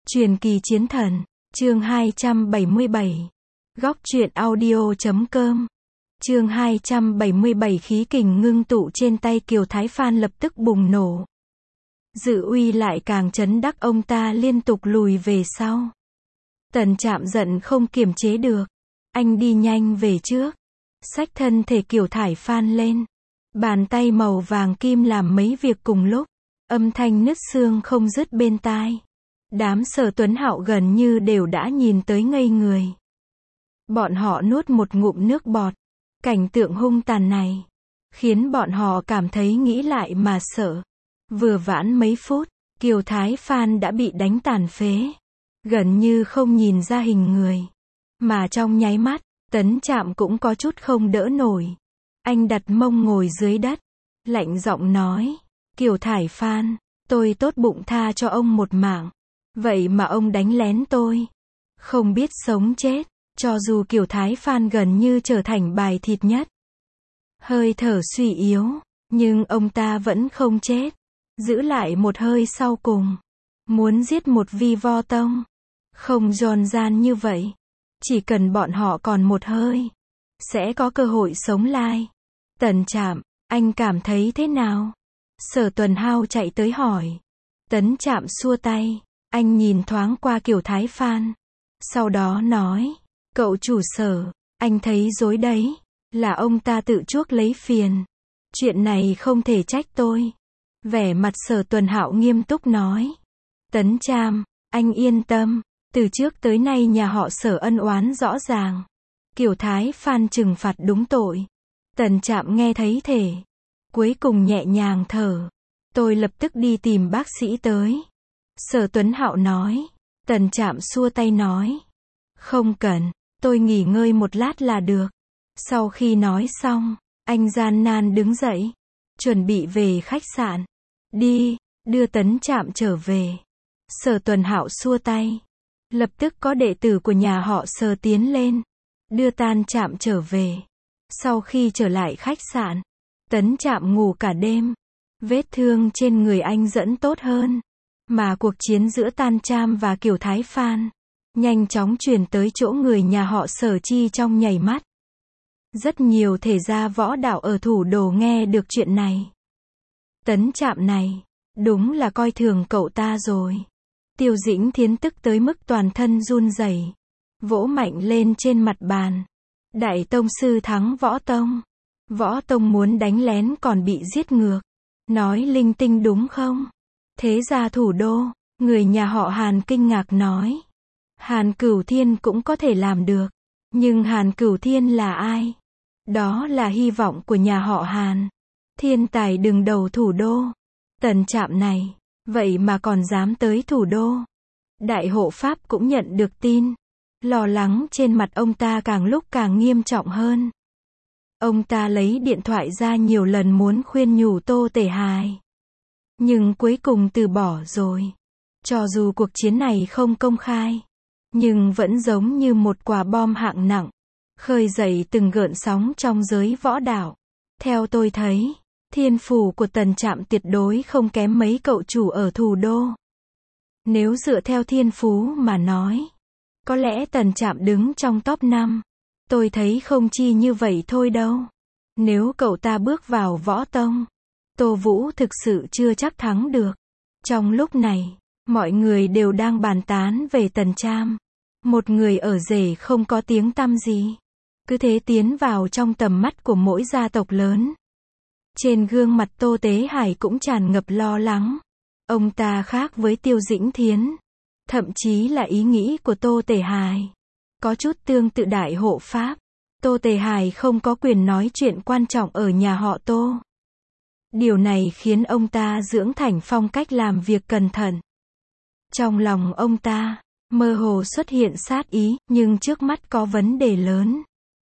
Truyền kỳ chiến thần, chương 277. Góc truyện audio.com. Chương 277 khí kình ngưng tụ trên tay Kiều Thái Phan lập tức bùng nổ. Dự uy lại càng chấn đắc ông ta liên tục lùi về sau. Tần Trạm giận không kiềm chế được. Anh đi nhanh về trước. Xách thân thể Kiều Thái Phan lên. Bàn tay màu vàng kim làm mấy việc cùng lúc. Âm thanh nứt xương không dứt bên tai. Đám Sở Tuấn Hạo gần như đều đã nhìn tới ngây người. Bọn họ nuốt một ngụm nước bọt. Cảnh tượng hung tàn này khiến bọn họ cảm thấy nghĩ lại mà sợ. Vừa vãn mấy phút, Kiều Thái Phan đã bị đánh tàn phế, gần như không nhìn ra hình người. Mà trong nháy mắt, Tấn Trạm cũng có chút không đỡ nổi. Anh đặt mông ngồi dưới đất, lạnh giọng nói, Kiều Thái Phan, tôi tốt bụng tha cho ông một mạng. Vậy mà ông đánh lén tôi. Không biết sống chết, cho dù Kiều Thái Phan gần như trở thành bài thịt nhất. Hơi thở suy yếu, nhưng ông ta vẫn không chết. Giữ lại một hơi sau cùng. Muốn giết một vi vo tông. Không giòn gian như vậy. Chỉ cần bọn họ còn một hơi, sẽ có cơ hội sống lại. Tần Trạm, anh cảm thấy thế nào? Sở Tuần Hao chạy tới hỏi. Tấn Trạm xua tay. Anh nhìn thoáng qua Kiều Thái Phan. Sau đó nói, cậu chủ Sở, anh thấy dối đấy. Là ông ta tự chuốc lấy phiền. Chuyện này không thể trách tôi. Vẻ mặt Sở Tuần Hạo nghiêm túc nói. Tấn Trạm, anh yên tâm. Từ trước tới nay nhà họ Sở ân oán rõ ràng. Kiều Thái Phan trừng phạt đúng tội. Tần Trạm nghe thấy thể. Cuối cùng nhẹ nhàng thở. Tôi lập tức đi tìm bác sĩ tới. Sở Tuấn Hạo nói. Tần Trạm xua tay nói. Không cần, tôi nghỉ ngơi một lát là được. Sau khi nói xong, anh gian nan đứng dậy. Chuẩn bị về khách sạn. Đi, đưa Tấn Trạm trở về. Sở Tuần Hạo xua tay. Lập tức có đệ tử của nhà họ Sở tiến lên. Đưa Tần Trạm trở về. Sau khi trở lại khách sạn, Tấn Trạm ngủ cả đêm. Vết thương trên người anh dẫn tốt hơn. Mà cuộc chiến giữa Tần Trạm và Kiều Thái Phan nhanh chóng truyền tới chỗ người nhà họ Sở chi trong nhảy mắt. Rất nhiều thể gia võ đạo ở thủ đô nghe được chuyện này. Tấn Trạm này, đúng là coi thường cậu ta rồi. Tiêu Dĩnh Thiến tức tới mức toàn thân run rẩy, vỗ mạnh lên trên mặt bàn. Đại tông sư thắng võ tông. Võ tông muốn đánh lén còn bị giết ngược. Nói linh tinh đúng không? Thế gia thủ đô, người nhà họ Hàn kinh ngạc nói. Hàn Cửu Thiên cũng có thể làm được. Nhưng Hàn Cửu Thiên là ai? Đó là hy vọng của nhà họ Hàn. Thiên tài đứng đầu thủ đô. Tần Trạm này, vậy mà còn dám tới thủ đô. Đại hộ pháp cũng nhận được tin. Lo lắng trên mặt ông ta càng lúc càng nghiêm trọng hơn. Ông ta lấy điện thoại ra nhiều lần muốn khuyên nhủ Tô Tể Hài. Nhưng cuối cùng từ bỏ rồi. Cho dù cuộc chiến này không công khai, nhưng vẫn giống như một quả bom hạng nặng, khơi dậy từng gợn sóng trong giới võ đạo. Theo tôi thấy, thiên phú của Tần Trạm tuyệt đối không kém mấy cậu chủ ở thủ đô. Nếu dựa theo thiên phú mà nói, có lẽ Tần Trạm đứng trong top 5. Tôi thấy không chi như vậy thôi đâu. Nếu cậu ta bước vào võ tông, Tô Vũ thực sự chưa chắc thắng được. Trong lúc này, mọi người đều đang bàn tán về Tần Trạm. Một người ở rể không có tiếng tăm gì. Cứ thế tiến vào trong tầm mắt của mỗi gia tộc lớn. Trên gương mặt Tô Tế Hải cũng tràn ngập lo lắng. Ông ta khác với Tiêu Dĩnh Thiến. Thậm chí là ý nghĩ của Tô Tể Hải. Có chút tương tự đại hộ pháp. Tô Tể Hải không có quyền nói chuyện quan trọng ở nhà họ Tô. Điều này khiến ông ta dưỡng thành phong cách làm việc cẩn thận. Trong lòng ông ta, mơ hồ xuất hiện sát ý, nhưng trước mắt có vấn đề lớn.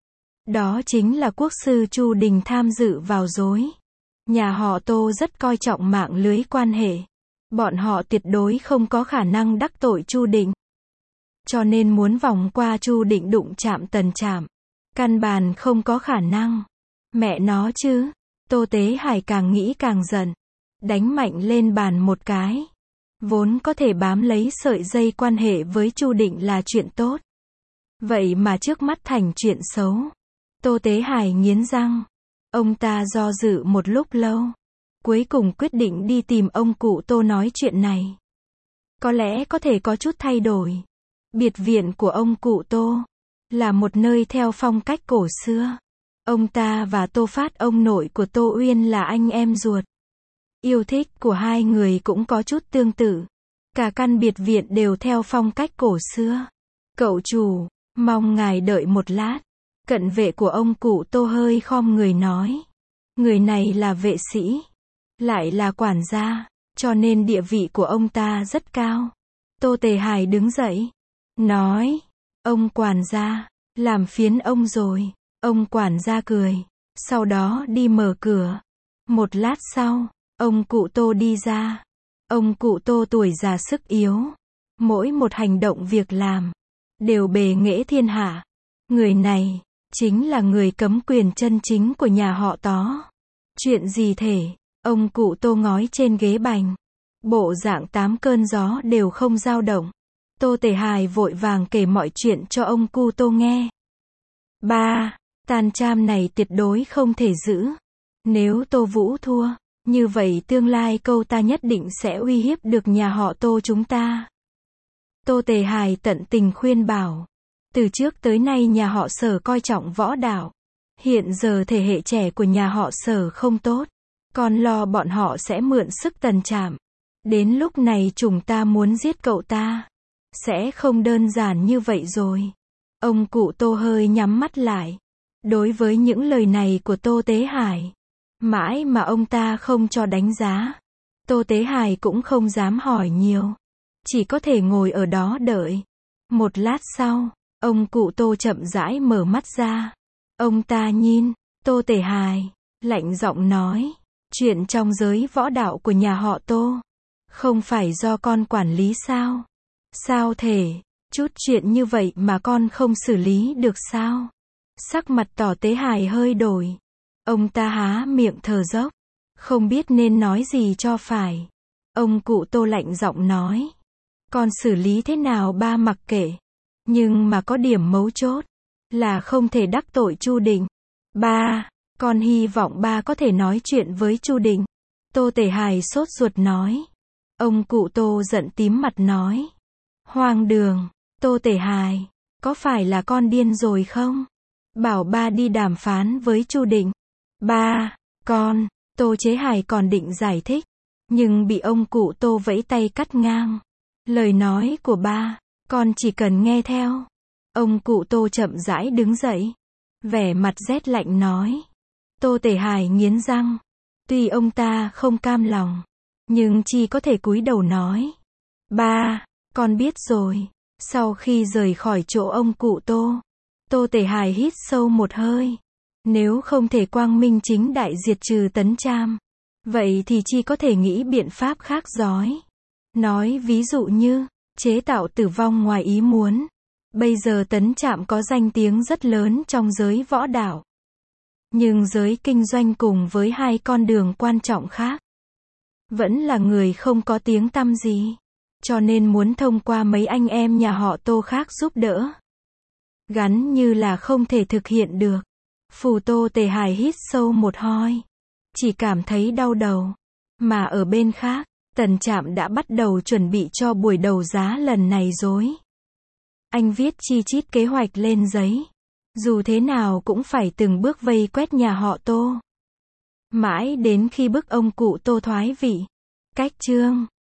Đó chính là quốc sư Chu Đình tham dự vào rối. Nhà họ Tô rất coi trọng mạng lưới quan hệ. Bọn họ tuyệt đối không có khả năng đắc tội Chu Định. Cho nên muốn vòng qua Chu Định đụng chạm Tần Trạm. Căn bản không có khả năng. Mẹ nó chứ. Tô Tế Hải càng nghĩ càng giận. Đánh mạnh lên bàn một cái. Vốn có thể bám lấy sợi dây quan hệ với Chu Định là chuyện tốt. Vậy mà trước mắt thành chuyện xấu. Tô Tế Hải nghiến răng. Ông ta do dự một lúc lâu. Cuối cùng quyết định đi tìm ông cụ Tô nói chuyện này. Có lẽ có thể có chút thay đổi. Biệt viện của ông cụ Tô là một nơi theo phong cách cổ xưa. Ông ta và Tô Phát, ông nội của Tô Uyên, là anh em ruột. Yêu thích của hai người cũng có chút tương tự. Cả căn biệt viện đều theo phong cách cổ xưa. Cậu chủ, mong ngài đợi một lát. Cận vệ của ông cụ Tô hơi khom người nói. Người này là vệ sĩ, lại là quản gia, cho nên địa vị của ông ta rất cao. Tô Tề Hải đứng dậy, nói, ông quản gia, làm phiền ông rồi. Ông quản gia cười, sau đó đi mở cửa. Một lát sau, ông cụ Tô đi ra. Ông cụ Tô tuổi già sức yếu, mỗi một hành động việc làm đều bề nghệ thiên hạ. Người này chính là người cấm quyền chân chính của nhà họ Tó. Chuyện gì thể? Ông cụ Tô ngói trên ghế bành, bộ dạng 8 cơn gió đều không dao động. Tô Tề Hải vội vàng kể mọi chuyện cho ông cụ Tô nghe. Ba, tàn tram này tuyệt đối không thể giữ. Nếu Tô Vũ thua, như vậy tương lai câu ta nhất định sẽ uy hiếp được nhà họ Tô chúng ta. Tô Tề Hải tận tình khuyên bảo. Từ trước tới nay nhà họ Sở coi trọng võ đạo. Hiện giờ thể hệ trẻ của nhà họ Sở không tốt. Con lo bọn họ sẽ mượn sức Tần Trạm. Đến lúc này chúng ta muốn giết cậu ta sẽ không đơn giản như vậy rồi. Ông cụ Tô hơi nhắm mắt lại. Đối với những lời này của Tô Tế Hải, mãi mà ông ta không cho đánh giá. Tô Tế Hải cũng không dám hỏi nhiều. Chỉ có thể ngồi ở đó đợi. Một lát sau, ông cụ Tô chậm rãi mở mắt ra. Ông ta nhìn Tô Tề Hải, lạnh giọng nói. Chuyện trong giới võ đạo của nhà họ Tô không phải do con quản lý sao? Sao thể? Chút chuyện như vậy mà con không xử lý được sao? Sắc mặt Tô Tế Hải hơi đổi. Ông ta há miệng thở dốc, không biết nên nói gì cho phải. Ông cụ Tô lạnh giọng nói. Con xử lý thế nào ba mặc kệ. Nhưng mà có điểm mấu chốt là không thể đắc tội Chu Định. Ba, con hy vọng ba có thể nói chuyện với Chu Định. Tô Tề Hải sốt ruột nói. Ông cụ Tô giận tím mặt nói. Hoang đường, Tô Tề Hải, có phải là con điên rồi không? Bảo ba đi đàm phán với Chu Định. Ba, con, Tô Chế Hải còn định giải thích, nhưng bị ông cụ Tô vẫy tay cắt ngang. Lời nói của ba, con chỉ cần nghe theo. Ông cụ Tô chậm rãi đứng dậy, vẻ mặt rét lạnh nói. Tô Tề Hải nghiến răng. Tuy ông ta không cam lòng, nhưng chỉ có thể cúi đầu nói. Ba, con biết rồi. Sau khi rời khỏi chỗ ông cụ Tô, Tô Tề Hải hít sâu một hơi. Nếu không thể quang minh chính đại diệt trừ Tấn Trạm, vậy thì chỉ có thể nghĩ biện pháp khác rói. Nói ví dụ như, chế tạo tử vong ngoài ý muốn. Bây giờ Tấn Trạm có danh tiếng rất lớn trong giới võ đạo. Nhưng giới kinh doanh cùng với hai con đường quan trọng khác, vẫn là người không có tiếng tăm gì. Cho nên muốn thông qua mấy anh em nhà họ Tô khác giúp đỡ. Gắn như là không thể thực hiện được. Phù Tô Tề Hải hít sâu một hơi, chỉ cảm thấy đau đầu. Mà ở bên khác, Tần Trạm đã bắt đầu chuẩn bị cho buổi đấu giá lần này rồi. Anh viết chi chít kế hoạch lên giấy. Dù thế nào cũng phải từng bước vây quét nhà họ Tô. Mãi đến khi bức ông cụ Tô thoái vị. Cách chương